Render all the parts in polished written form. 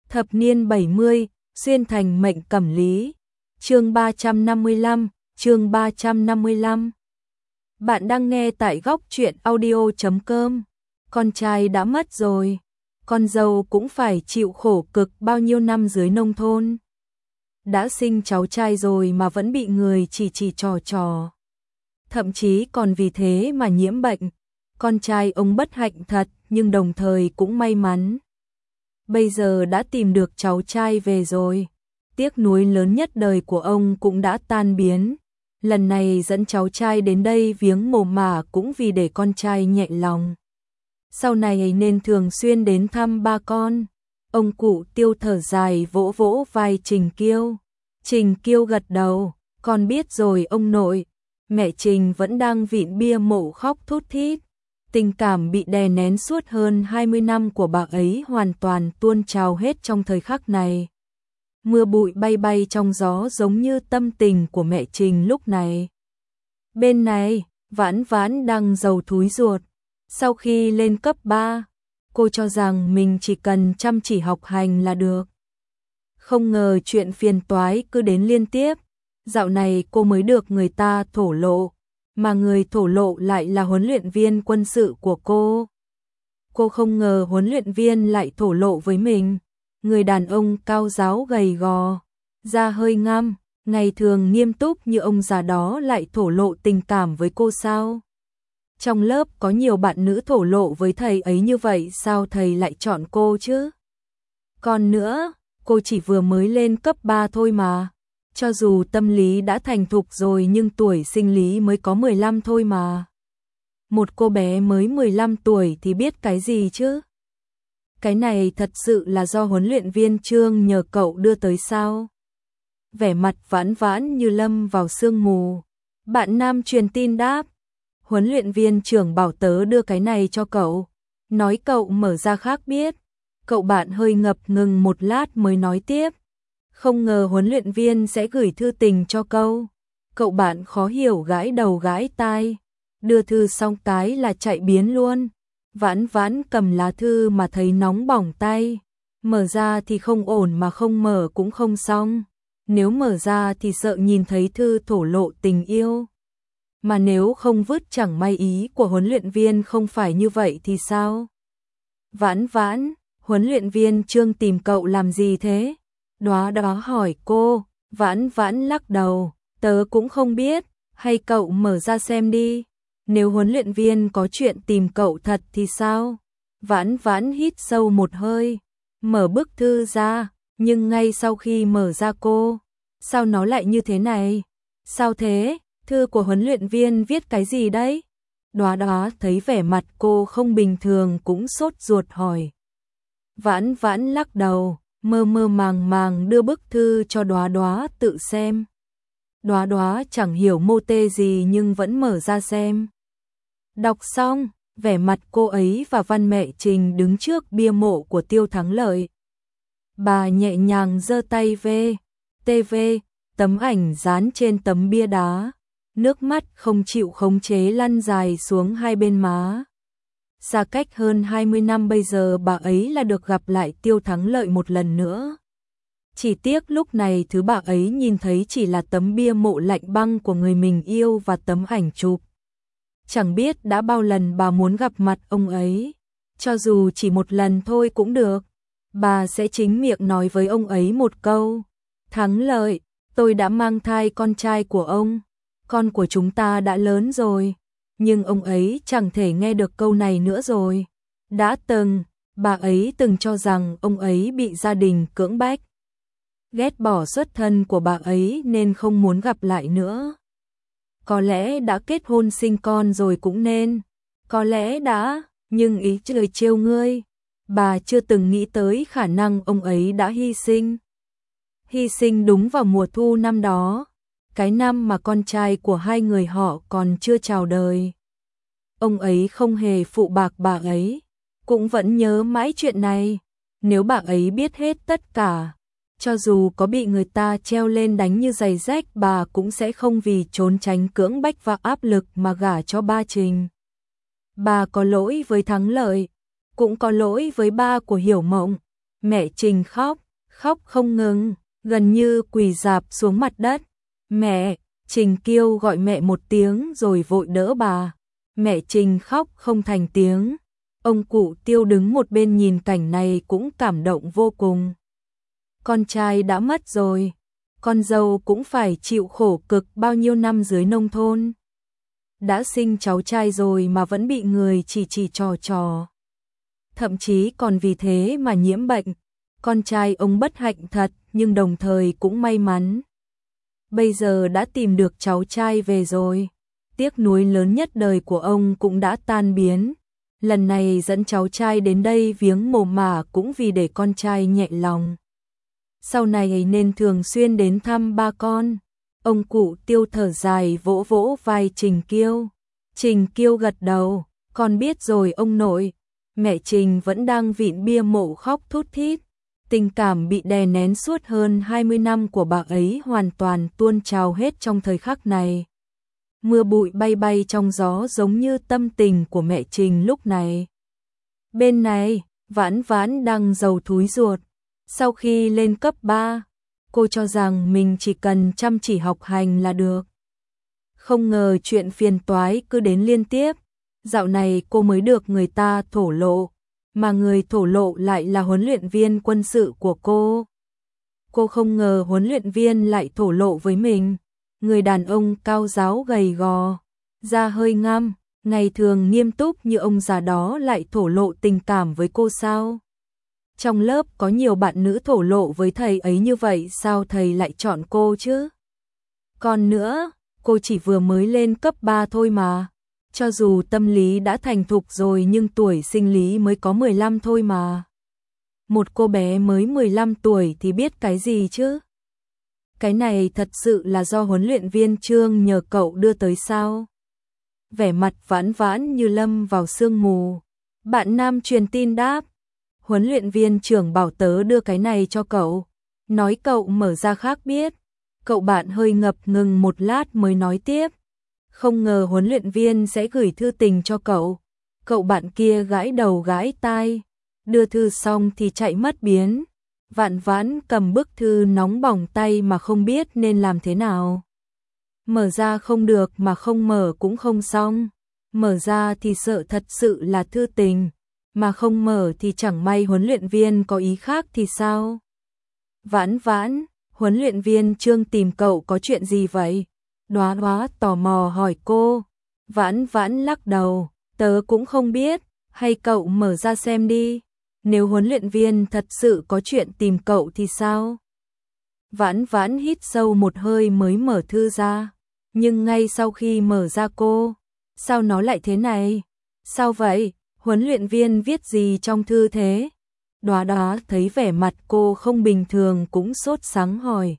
Thập niên 70, xuyên thành mệnh cẩm lý. Chương 355, chương 355. Bạn đang nghe tại góc truyện audio.com. Con trai đã mất rồi, con dâu cũng phải chịu khổ cực bao nhiêu năm dưới nông thôn. Đã sinh cháu trai rồi mà vẫn bị người chỉ trò. Thậm chí còn vì thế mà nhiễm bệnh. Con trai ông bất hạnh thật, nhưng đồng thời cũng may mắn. Bây giờ đã tìm được cháu trai về rồi. Tiếc nuối lớn nhất đời của ông cũng đã tan biến. Lần này dẫn cháu trai đến đây viếng mồ mả cũng vì để con trai nhẹ lòng. Sau này nên thường xuyên đến thăm ba con. Ông cụ Tiêu thở dài vỗ vỗ vai Trình Kiêu. Trình Kiêu gật đầu, con biết rồi ông nội. Mẹ Trình vẫn đang vịn bia mộ khóc thút thít. Tình cảm bị đè nén suốt hơn 20 năm của bà ấy hoàn toàn tuôn trào hết trong thời khắc này. Mưa bụi bay bay trong gió giống như tâm tình của mẹ Trình lúc này. Bên này, Vãn Vãn đang rầu thúi ruột. Sau khi lên cấp 3, cô cho rằng mình chỉ cần chăm chỉ học hành là được. Không ngờ chuyện phiền toái cứ đến liên tiếp. Dạo này cô mới được người ta thổ lộ, mà người thổ lộ lại là huấn luyện viên quân sự của cô. Cô không ngờ huấn luyện viên lại thổ lộ với mình. Người đàn ông cao ráo gầy gò, da hơi ngăm, ngày thường nghiêm túc như ông già đó lại thổ lộ tình cảm với cô sao? Trong lớp có nhiều bạn nữ thổ lộ với thầy ấy như vậy, sao thầy lại chọn cô chứ? Còn nữa, cô chỉ vừa mới lên cấp 3 thôi mà. Cho dù tâm lý đã thành thục rồi nhưng tuổi sinh lý mới có 15 thôi mà. Một cô bé mới 15 tuổi thì biết cái gì chứ? Cái này thật sự là do huấn luyện viên Trương nhờ cậu đưa tới sao? Vẻ mặt Vãn Vãn như lâm vào sương mù. Bạn nam truyền tin đáp. Huấn luyện viên trưởng bảo tớ đưa cái này cho cậu. Nói cậu mở ra khác biết. Cậu bạn hơi ngập ngừng một lát mới nói tiếp. Không ngờ huấn luyện viên sẽ gửi thư tình cho cậu. Cậu bạn khó hiểu gãi đầu gãi tai. Đưa thư xong cái là chạy biến luôn. Vãn Vãn cầm lá thư mà thấy nóng bỏng tay. Mở ra thì không ổn mà không mở cũng không xong. Nếu mở ra thì sợ nhìn thấy thư thổ lộ tình yêu. Mà nếu không vứt chẳng may ý của huấn luyện viên không phải như vậy thì sao? Vãn Vãn, huấn luyện viên Trương tìm cậu làm gì thế? Đóa Đóa hỏi cô. Vãn Vãn lắc đầu, tớ cũng không biết, hay cậu mở ra xem đi. Nếu huấn luyện viên có chuyện tìm cậu thật thì sao? Vãn Vãn hít sâu một hơi, mở bức thư ra, nhưng ngay sau khi mở ra cô, sao nó lại như thế này? Sao thế? Thư của huấn luyện viên viết cái gì đấy? Đóa Đóa thấy vẻ mặt cô không bình thường cũng sốt ruột hỏi. Vãn Vãn lắc đầu, mơ mơ màng màng đưa bức thư cho Đóa Đóa tự xem. Đóa Đóa chẳng hiểu mô tê gì nhưng vẫn mở ra xem. Đọc xong, vẻ mặt cô ấy và văn mẹ Trình đứng trước bia mộ của Tiêu Thắng Lợi. Bà nhẹ nhàng giơ tay về, TV, tấm ảnh dán trên tấm bia đá. Nước mắt không chịu khống chế lăn dài xuống hai bên má. Xa cách hơn 20 năm bây giờ bà ấy là được gặp lại Tiêu Thắng Lợi một lần nữa. Chỉ tiếc lúc này thứ bà ấy nhìn thấy chỉ là tấm bia mộ lạnh băng của người mình yêu và tấm ảnh chụp. Chẳng biết đã bao lần bà muốn gặp mặt ông ấy. Cho dù chỉ một lần thôi cũng được. Bà sẽ chính miệng nói với ông ấy một câu. Thắng Lợi, tôi đã mang thai con trai của ông. Con của chúng ta đã lớn rồi. Nhưng ông ấy chẳng thể nghe được câu này nữa rồi. Đã từng, bà ấy từng cho rằng ông ấy bị gia đình cưỡng bách. Ghét bỏ xuất thân của bà ấy nên không muốn gặp lại nữa. Có lẽ đã kết hôn sinh con rồi cũng nên. Có lẽ đã, nhưng ý trời trêu ngươi. Bà chưa từng nghĩ tới khả năng ông ấy đã hy sinh. Hy sinh đúng vào mùa thu năm đó. Cái năm mà con trai của hai người họ còn chưa chào đời. Ông ấy không hề phụ bạc bà ấy. Cũng vẫn nhớ mãi chuyện này. Nếu bà ấy biết hết tất cả, cho dù có bị người ta treo lên đánh như giày rách, bà cũng sẽ không vì trốn tránh cưỡng bách và áp lực mà gả cho ba Trình. Bà có lỗi với Thắng Lợi, cũng có lỗi với ba của Hiểu Mộng. Mẹ Trình khóc, khóc không ngừng, gần như quỳ rạp xuống mặt đất. Mẹ, Trình Kiêu gọi mẹ một tiếng rồi vội đỡ bà. Mẹ Trình khóc không thành tiếng. Ông cụ Tiêu đứng một bên nhìn cảnh này cũng cảm động vô cùng. Con trai đã mất rồi, con dâu cũng phải chịu khổ cực bao nhiêu năm dưới nông thôn. Đã sinh cháu trai rồi mà vẫn bị người chỉ trò. Thậm chí còn vì thế mà nhiễm bệnh. Con trai ông bất hạnh thật nhưng đồng thời cũng may mắn. Bây giờ đã tìm được cháu trai về rồi. Tiếc nuối lớn nhất đời của ông cũng đã tan biến. Lần này dẫn cháu trai đến đây viếng mồ mả cũng vì để con trai nhẹ lòng. Sau này nên thường xuyên đến thăm ba con. Ông cụ Tiêu thở dài vỗ vỗ vai Trình Kiêu. Trình Kiêu gật đầu, con biết rồi ông nội. Mẹ Trình vẫn đang vịn bia mộ khóc thút thít. Tình cảm bị đè nén suốt hơn 20 năm của bà ấy hoàn toàn tuôn trào hết trong thời khắc này. Mưa bụi bay bay trong gió giống như tâm tình của mẹ Trình lúc này. Bên này, Vãn Vãn đang rầu thúi ruột. Sau khi lên cấp 3, cô cho rằng mình chỉ cần chăm chỉ học hành là được. Không ngờ chuyện phiền toái cứ đến liên tiếp. Dạo này cô mới được người ta thổ lộ, mà người thổ lộ lại là huấn luyện viên quân sự của cô. Cô không ngờ huấn luyện viên lại thổ lộ với mình. Người đàn ông cao ráo gầy gò, da hơi ngăm, ngày thường nghiêm túc như ông già đó lại thổ lộ tình cảm với cô sao? Trong lớp có nhiều bạn nữ thổ lộ với thầy ấy như vậy sao thầy lại chọn cô chứ? Còn nữa, cô chỉ vừa mới lên cấp 3 thôi mà. Cho dù tâm lý đã thành thục rồi nhưng tuổi sinh lý mới có 15 thôi mà. Một cô bé mới 15 tuổi thì biết cái gì chứ? Cái này thật sự là do huấn luyện viên Trương nhờ cậu đưa tới sao? Vẻ mặt Vãn Vãn như lâm vào sương mù. Bạn nam truyền tin đáp. Huấn luyện viên trưởng bảo tớ đưa cái này cho cậu. Nói cậu mở ra khác biết. Cậu bạn hơi ngập ngừng một lát mới nói tiếp. Không ngờ huấn luyện viên sẽ gửi thư tình cho cậu. Cậu bạn kia gãi đầu gãi tai. Đưa thư xong thì chạy mất biến. Vãn Vãn cầm bức thư nóng bỏng tay mà không biết nên làm thế nào. Mở ra không được mà không mở cũng không xong. Mở ra thì sợ thật sự là thư tình. Mà không mở thì chẳng may huấn luyện viên có ý khác thì sao? Vãn Vãn, huấn luyện viên Trương tìm cậu có chuyện gì vậy? Đóa Đóa tò mò hỏi cô. Vãn Vãn lắc đầu, tớ cũng không biết, hay cậu mở ra xem đi. Nếu huấn luyện viên thật sự có chuyện tìm cậu thì sao? Vãn Vãn hít sâu một hơi mới mở thư ra. Nhưng ngay sau khi mở ra cô, sao nó lại thế này? Sao vậy? Huấn luyện viên viết gì trong thư thế? Đóa Đóa thấy vẻ mặt cô không bình thường cũng sốt sắng hỏi.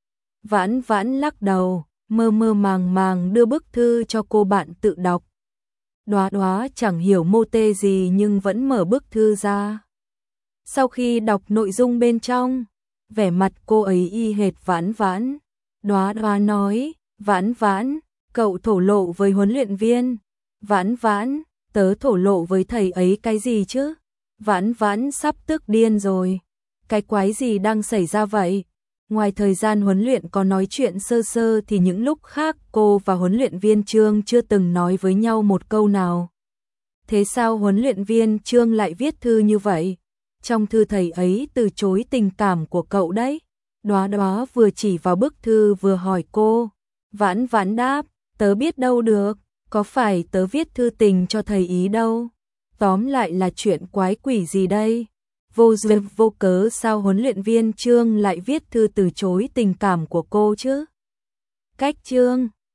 Vãn Vãn lắc đầu, mơ mơ màng màng đưa bức thư cho cô bạn tự đọc. Đóa Đóa chẳng hiểu mô tê gì nhưng vẫn mở bức thư ra. Sau khi đọc nội dung bên trong, vẻ mặt cô ấy y hệt Vãn Vãn. Đóa Đóa nói, Vãn Vãn, cậu thổ lộ với huấn luyện viên. Vãn Vãn, tớ thổ lộ với thầy ấy cái gì chứ? Vãn Vãn sắp tức điên rồi. Cái quái gì đang xảy ra vậy? Ngoài thời gian huấn luyện có nói chuyện sơ sơ thì những lúc khác cô và huấn luyện viên Trương chưa từng nói với nhau một câu nào. Thế sao huấn luyện viên Trương lại viết thư như vậy? Trong thư thầy ấy từ chối tình cảm của cậu đấy. Đóa Đóa vừa chỉ vào bức thư vừa hỏi cô. Vãn Vãn đáp, tớ biết đâu được, có phải tớ viết thư tình cho thầy ý đâu. Tóm lại là chuyện quái quỷ gì đây? Vô duyên vô cớ sao huấn luyện viên Trương lại viết thư từ chối tình cảm của cô chứ? Cách Trương